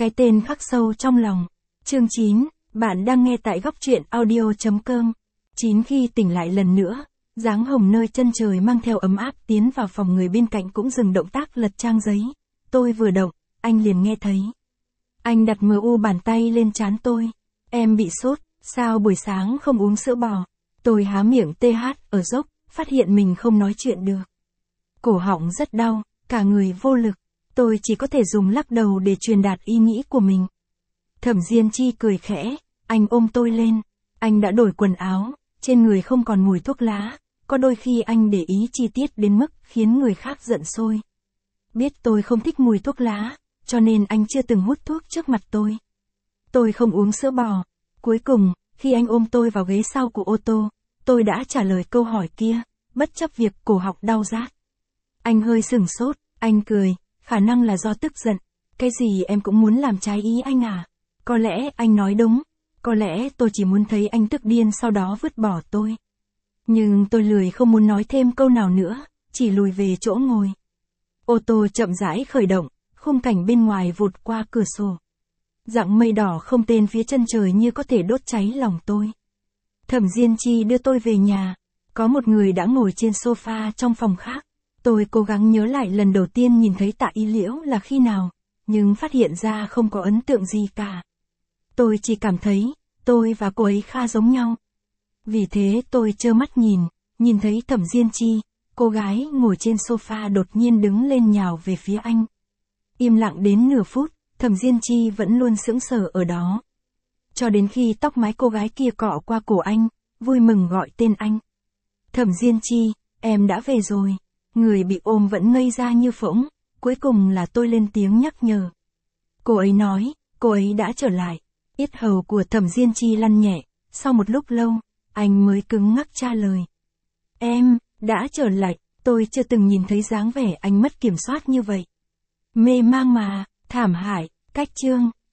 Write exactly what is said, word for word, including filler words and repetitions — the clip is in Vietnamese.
cái tên khắc sâu trong lòng. Chương chín, bạn đang nghe tại góc truyện audio chấm com. Chín khi tỉnh lại lần nữa, dáng hồng nơi chân trời mang theo ấm áp tiến vào phòng người bên cạnh cũng dừng động tác lật trang giấy. Tôi vừa động, anh liền nghe thấy. Anh đặt mờ u bàn tay lên trán tôi. Em bị sốt, sao buổi sáng không uống sữa bò? Tôi há miệng tê hát ở dốc, phát hiện mình không nói chuyện được. Cổ họng rất đau, cả người vô lực. Tôi chỉ có thể dùng lắc đầu để truyền đạt ý nghĩ của mình. Thẩm Diên Chi cười khẽ, anh ôm tôi lên. Anh đã đổi quần áo, trên người không còn mùi thuốc lá. Có đôi khi anh để ý chi tiết đến mức khiến người khác giận sôi. Biết tôi không thích mùi thuốc lá, cho nên anh chưa từng hút thuốc trước mặt tôi. Tôi không uống sữa bò. Cuối cùng, khi anh ôm tôi vào ghế sau của ô tô, tôi đã trả lời câu hỏi kia, bất chấp việc cổ họng đau rát. Anh hơi sửng sốt, anh cười, khả năng là do tức giận. Cái gì em cũng muốn làm trái ý anh à? Có lẽ anh nói đúng, có lẽ tôi chỉ muốn thấy anh tức điên sau đó vứt bỏ tôi. Nhưng tôi lười không muốn nói thêm câu nào nữa, chỉ lùi về chỗ ngồi. Ô tô chậm rãi khởi động, khung cảnh bên ngoài vụt qua cửa sổ. Dặng mây đỏ không tên phía chân trời như có thể đốt cháy lòng tôi. Thẩm Diên Chi đưa tôi về nhà. Có một người đã ngồi trên sofa trong phòng khác. Tôi cố gắng nhớ lại lần đầu tiên nhìn thấy Tạ Y Liễu là khi nào, nhưng phát hiện ra không có ấn tượng gì cả. Tôi chỉ cảm thấy, tôi và cô ấy khá giống nhau. Vì thế tôi trơ mắt nhìn, nhìn thấy Thẩm Diên Chi, cô gái ngồi trên sofa đột nhiên đứng lên nhào về phía anh. Im lặng đến nửa phút, Thẩm Diên Chi vẫn luôn sững sờ ở đó. Cho đến khi tóc mái cô gái kia cọ qua cổ anh, vui mừng gọi tên anh. Thẩm Diên Chi, em đã về rồi. Người bị ôm vẫn ngây ra như phỗng, cuối cùng là tôi lên tiếng nhắc nhở. Cô ấy nói, cô ấy đã trở lại. Yết hầu của Thẩm Diên Chi lăn nhẹ, sau một lúc lâu, anh mới cứng ngắc trả lời. Em, đã trở lại, tôi chưa từng nhìn thấy dáng vẻ anh mất kiểm soát như vậy. Mê mang mà, thảm hại, cách chương.